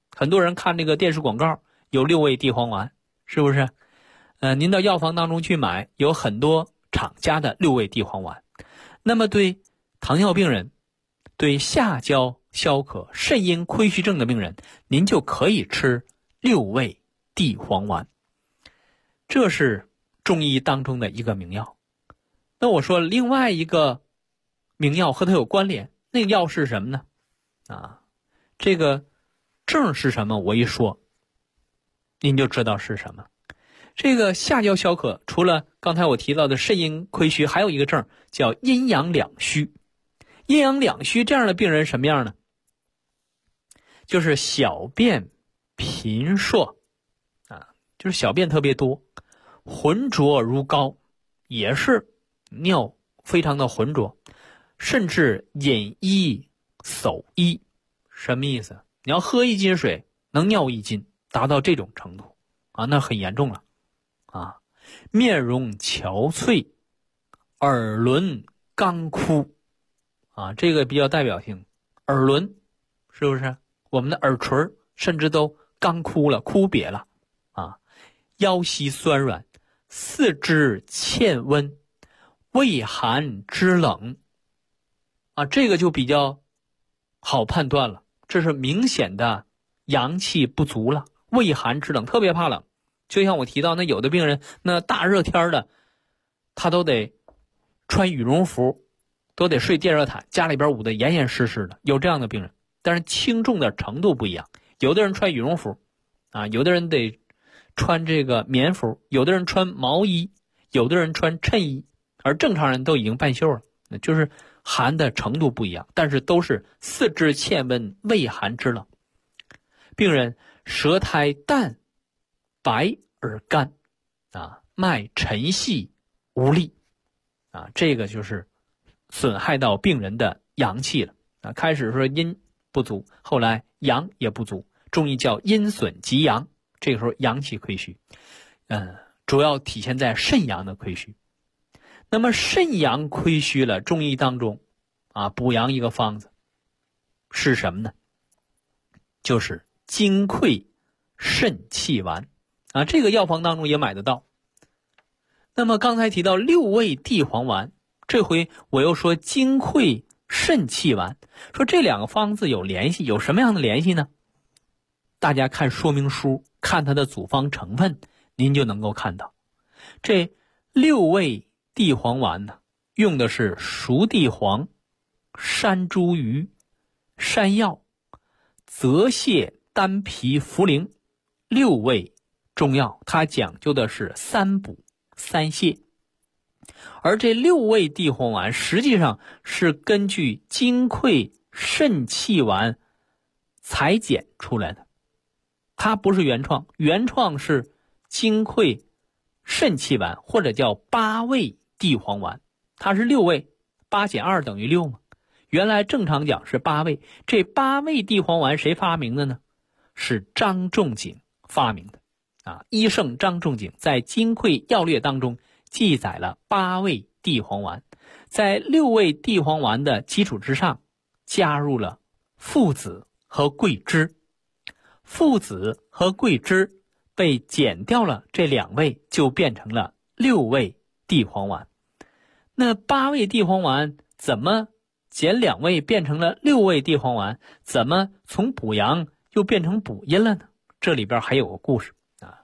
很多人看这个电视广告有6味地黄丸，是不是？您到药房当中去买，有很多厂家的6味地黄丸。那么对糖尿病人、对下焦消渴、肾阴亏虚症的病人，您就可以吃6味地黄丸。这是中医当中的一个名药。那我说另外一个名药和它有关联，那个药是什么呢？这个症是什么？我一说，您就知道是什么。这个下焦消渴，除了刚才我提到的肾阴亏虚，还有一个症叫阴阳两虚。阴阳两虚这样的病人什么样呢？就是小便频数就是小便特别多，浑浊如膏，也是尿非常的浑浊，甚至饮一溲一。什么意思？你要喝1斤水能尿1斤，达到这种程度那很严重了面容憔悴，耳轮干枯这个比较代表性。耳轮是不是我们的耳垂甚至都干枯了，枯瘪了腰膝酸软，四肢欠温，畏寒肢冷这个就比较好判断了，这是明显的阳气不足了，畏寒肢冷，特别怕冷。就像我提到那有的病人，那大热天的他都得穿羽绒服，都得睡电热毯，家里边捂得严严实实的，有这样的病人。但是轻重的程度不一样，有的人穿羽绒服有的人得穿这个棉服，有的人穿毛衣，有的人穿衬衣，而正常人都已经半袖了，就是寒的程度不一样，但是都是四肢欠温，畏寒肢冷。病人舌苔淡白而干脉沉细无力这个就是损害到病人的阳气了开始说阴不足，后来阳也不足，中医叫阴损及阳，这个时候阳气亏虚主要体现在肾阳的亏虚。那么肾阳亏虚了，中医当中补阳一个方子是什么呢？就是金匮肾气丸这个药房当中也买得到。那么刚才提到6味地黄丸，这回我又说金匮肾气丸，说这两个方子有联系，有什么样的联系呢？大家看说明书，看它的组方成分，您就能够看到。这6味地黄丸呢，用的是熟地黄、山茱萸、山药、泽泻、丹皮、茯苓6味中药，它讲究的是3补3泻。而这6味地黄丸实际上是根据金匮肾气丸裁剪出来的，它不是原创，原创是金匮肾气丸，或者叫8味地黄丸，它是6味，8减2等于6嘛。原来正常讲是8味，这8味地黄丸谁发明的呢？是张仲景发明的医圣张仲景在《金匮要略》当中记载了8味地黄丸，在6味地黄丸的基础之上加入了附子和桂枝，附子和桂枝被减掉了这2味，就变成了6味地黄丸。那8味地黄丸怎么减2味变成了6味地黄丸？怎么从补阳又变成补阴了呢？这里边还有个故事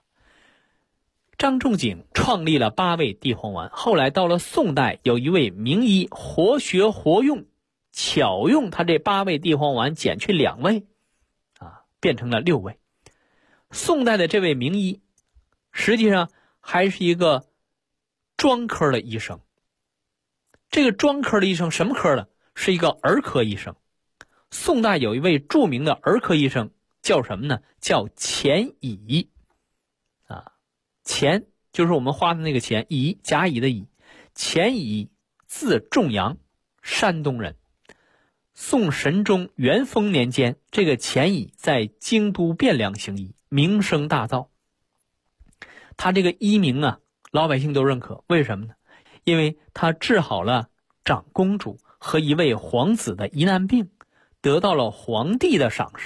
张仲景创立了8味地黄丸，后来到了宋代，有一位名医活学活用，巧用他这8味地黄丸减去2味变成了6味。宋代的这位名医实际上还是一个专科的医生。这个专科的医生什么科的？是一个儿科医生。宋代有一位著名的儿科医生叫什么呢？叫钱乙钱就是我们花的那个钱，乙甲乙的乙。钱乙字仲阳，山东人。宋神宗元丰年间，这个钱乙在京都汴梁行医，名声大噪。他这个医名老百姓都认可，为什么呢？因为他治好了长公主和一位皇子的疑难病，得到了皇帝的赏识。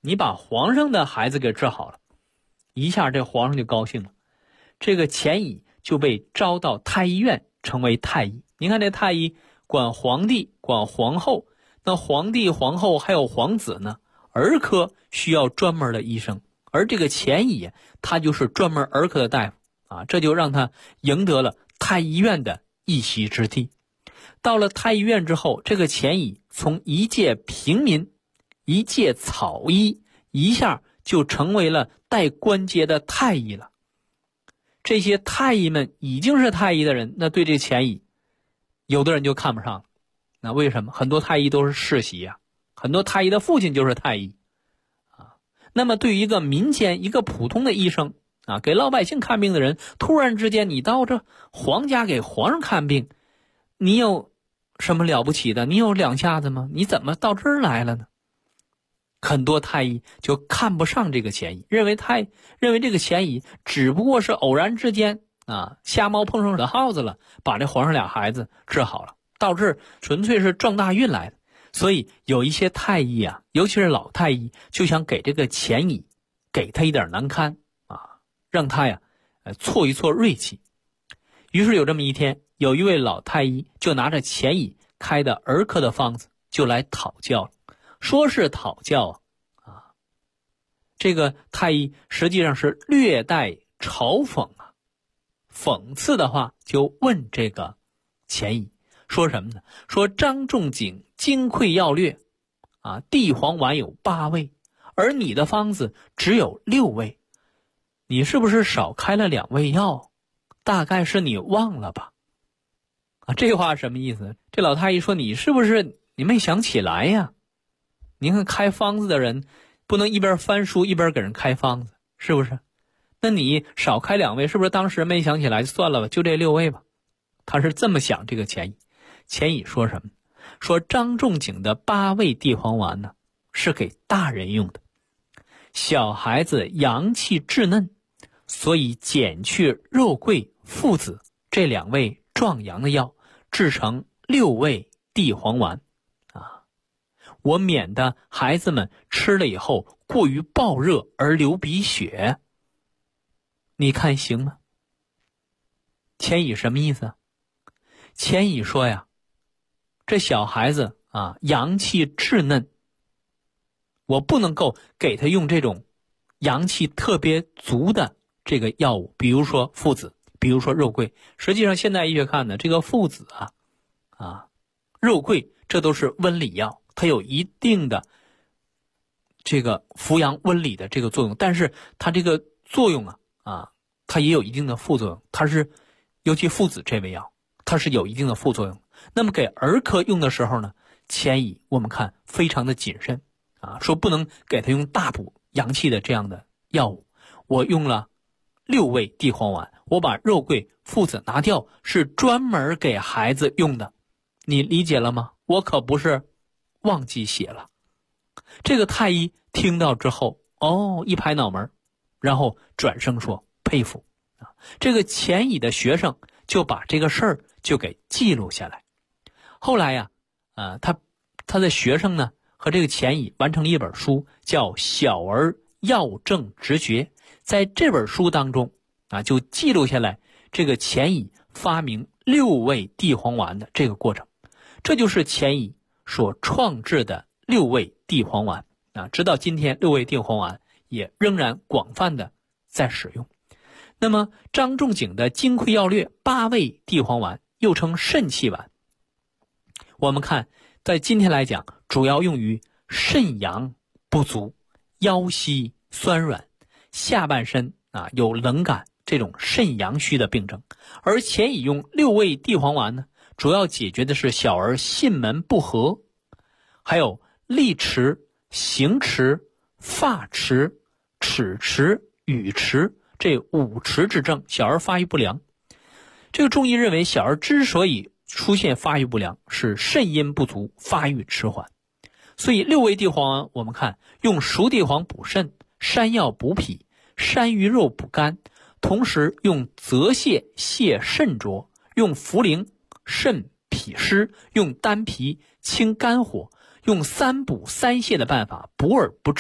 你把皇上的孩子给治好了，一下这皇上就高兴了，这个钱乙就被招到太医院，成为太医。你看这太医管皇帝管皇后，那皇帝皇后还有皇子呢，儿科需要专门的医生，而这个钱乙他就是专门儿科的大夫啊，这就让他赢得了太医院的一席之地。到了太医院之后，这个钱乙从一介平民，一介草医，一下就成为了带官阶的太医了。这些太医们已经是太医的人，那对这钱乙有的人就看不上了。那为什么？很多太医都是世袭啊，很多太医的父亲就是太医啊。那么对于一个民间一个普通的医生啊，给老百姓看病的人，突然之间你到这皇家给皇上看病，你有什么了不起的？你有两下子吗？你怎么到这儿来了呢？很多太医就看不上这个钱乙，认为这个钱乙只不过是偶然之间啊，瞎猫碰上惹耗子了，把这皇上俩孩子治好了，到这儿纯粹是撞大运来的。所以有一些太医啊，尤其是老太医，就想给这个钱乙给他一点难堪啊，让他呀挫一挫锐气。于是有这么一天，有一位老太医就拿着钱乙开的儿科的方子就来讨教了。说是讨教啊，这个太医实际上是略带嘲讽啊，讽刺的话就问这个钱乙说什么呢？说张仲景金匮要略啊，地黄丸有8味，而你的方子只有6味，你是不是少开了2味药？大概是你忘了吧？啊，这话什么意思？这老太医说你是不是你没想起来呀？您看开方子的人不能一边翻书一边给人开方子，是不是？那你少开2味，是不是当时没想起来就算了吧，就这6味吧？他是这么想这个钱乙。钱乙说什么？说张仲景的8味地黄丸呢，是给大人用的，小孩子阳气稚嫩，所以减去肉桂、附子这2味壮阳的药，制成6味地黄丸啊，我免得孩子们吃了以后过于暴热而流鼻血，你看行吗？钱乙什么意思啊？钱乙说呀，这小孩子啊阳气稚嫩，我不能够给他用这种阳气特别足的这个药物，比如说附子，比如说肉桂。实际上现代医学看呢，这个附子肉桂这都是温里药，它有一定的这个扶阳温里的这个作用，但是它这个作用它也有一定的副作用，它是尤其附子这味药它是有一定的副作用。那么给儿科用的时候呢，钱乙我们看非常的谨慎说不能给他用大补阳气的这样的药物。我用了6味地黄丸，我把肉桂附子拿掉，是专门给孩子用的，你理解了吗？我可不是忘记写了。这个太医听到之后一拍脑门，然后转声说佩服这个钱乙的学生就把这个事儿就给记录下来。后来他的学生呢和这个钱乙完成了一本书，叫《小儿药证直诀》。在这本书当中就记录下来这个钱乙发明6味地黄丸的这个过程，这就是钱乙所创制的6味地黄丸直到今天6味地黄丸也仍然广泛的在使用。那么张仲景的金匮要略8味地黄丸又称肾气丸，我们看在今天来讲主要用于肾阳不足、腰膝酸软、下半身有冷感这种肾阳虚的病症。而钱乙用6味地黄丸呢，主要解决的是小儿囟门不和，还有立迟、行迟、发迟、齿迟、语迟这5迟之症，小儿发育不良。这个中医认为小儿之所以出现发育不良，是肾阴不足，发育迟缓。所以6味地黄丸我们看用熟地黄补肾，山药补脾，山芋肉补肝，同时用泽泻泻肾浊，用茯苓肾脾湿，用丹皮清肝火，用3补3泻的办法补而不滞，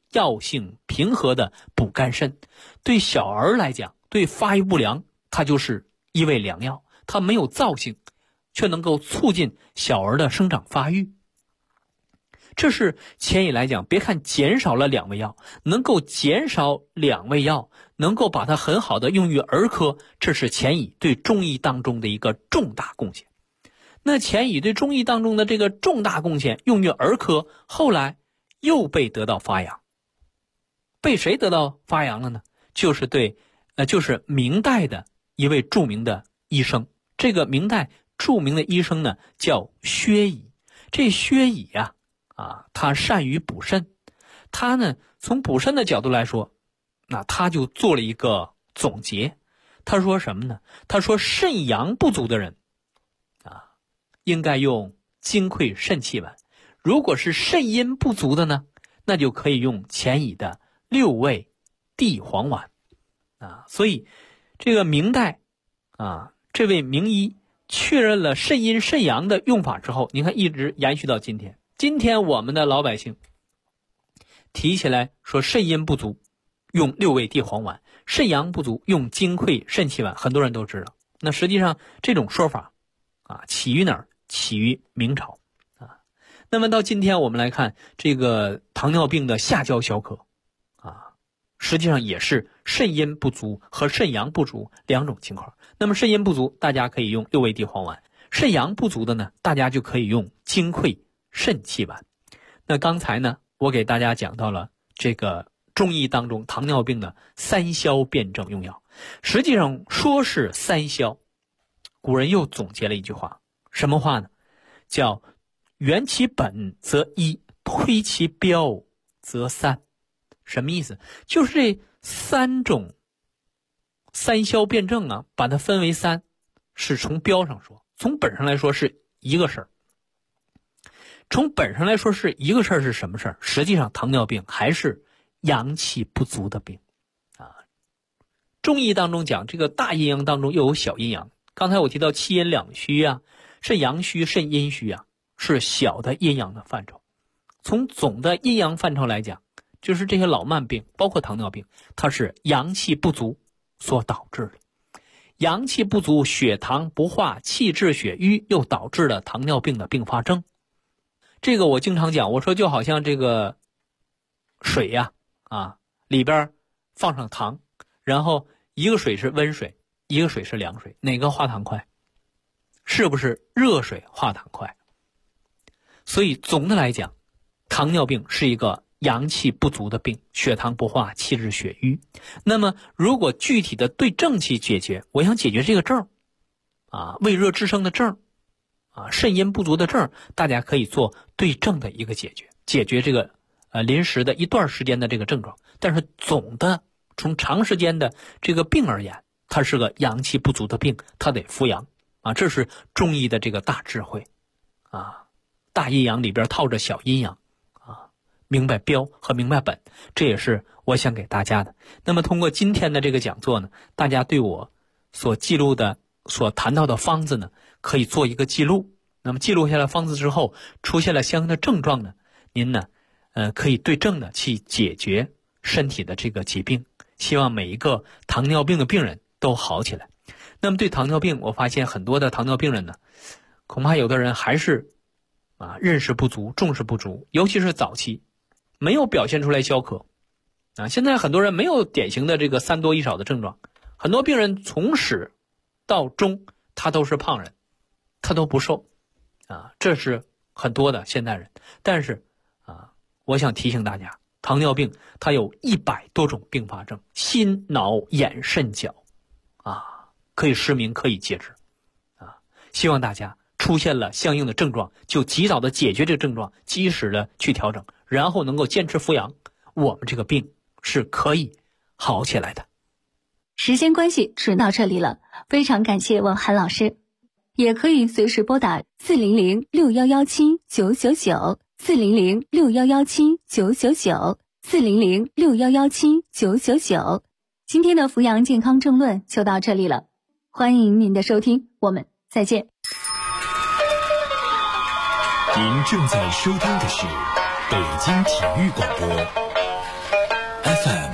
药性平和的补肝肾。对小儿来讲，对发育不良，它就是一味良药，它没有燥性，却能够促进小儿的生长发育。这是钱乙来讲，别看减少了2味药，能够减少2味药，能够把它很好的用于儿科，这是钱乙对中医当中的一个重大贡献。那钱乙对中医当中的这个重大贡献用于儿科，后来又被得到发扬。被谁得到发扬了呢？就是明代的一位著名的医生。这个明代著名的医生呢叫薛乙。这薛乙呀，他善于补肾。他呢从补肾的角度来说，那他就做了一个总结。他说什么呢？他说肾阳不足的人应该用金匮肾气丸。如果是肾阴不足的呢，那就可以用钱乙的6味地黄丸。所以这个明代这位名医确认了肾阴肾阳的用法之后，你看一直延续到今天。今天我们的老百姓提起来说肾阴不足用6味地黄丸，肾阳不足用金匮肾气丸，很多人都知道。那实际上这种说法起于哪儿？起于明朝那么到今天我们来看这个糖尿病的下焦小可实际上也是肾阴不足和肾阳不足2种情况。那么肾阴不足大家可以用6味地黄丸，肾阳不足的呢，大家就可以用金匮肾气丸。那刚才呢我给大家讲到了这个中医当中糖尿病的3消辩证用药。实际上说是3消，古人又总结了一句话，什么话呢？叫圆其本则1，推其标则3。什么意思？就是这3种3消辩证把它分为3，是从标上说，从本上来说是一个事儿。从本上来说是一个事儿，是什么事儿？实际上糖尿病还是阳气不足的病中医当中讲这个大阴阳当中又有小阴阳。刚才我提到气阴两虚肾阳虚肾阴虚是小的阴阳的范畴。从总的阴阳范畴来讲，就是这些老慢病包括糖尿病，它是阳气不足所导致的。阳气不足，血糖不化，气滞血瘀，又导致了糖尿病的并发症。这个我经常讲，我说就好像这个水里边放上糖，然后一个水是温水，一个水是凉水，哪个化糖快？是不是热水化糖快？所以总的来讲，糖尿病是一个阳气不足的病，血糖不化，气滞血瘀。那么如果具体的对症去解决，我想解决这个症胃热滞生的症肾阴不足的症，大家可以做对症的一个解决这个临时的一段时间的这个症状。但是总的从长时间的这个病而言，它是个阳气不足的病，它得扶阳这是中医的这个大智慧大阴阳里边套着小阴阳明白标和明白本，这也是我想给大家的。那么通过今天的这个讲座呢，大家对我所记录的所谈到的方子呢，可以做一个记录。那么记录下来方子之后，出现了相应的症状呢，您呢可以对症的去解决身体的这个疾病，希望每一个糖尿病的病人都好起来。那么对糖尿病，我发现很多的糖尿病人呢，恐怕有的人还是认识不足，重视不足，尤其是早期没有表现出来消渴现在很多人没有典型的这个3多1少的症状，很多病人从始到终他都是胖人，他都不瘦这是很多的现代人。但是我想提醒大家，糖尿病它有100多种并发症，心脑眼肾脚可以失明，可以截肢希望大家出现了相应的症状，就及早的解决这个症状，及时的去调整，然后能够坚持扶阳，我们这个病是可以好起来的。 时间关系只到这里了，非常感谢王涵老师。也可以随时拨打400-6117-999 400-6117-999 400-6117-999。今天的扶阳健康政论就到这里了，欢迎您的收听，我们再见。 您正在收听的是北京体育广播 FM。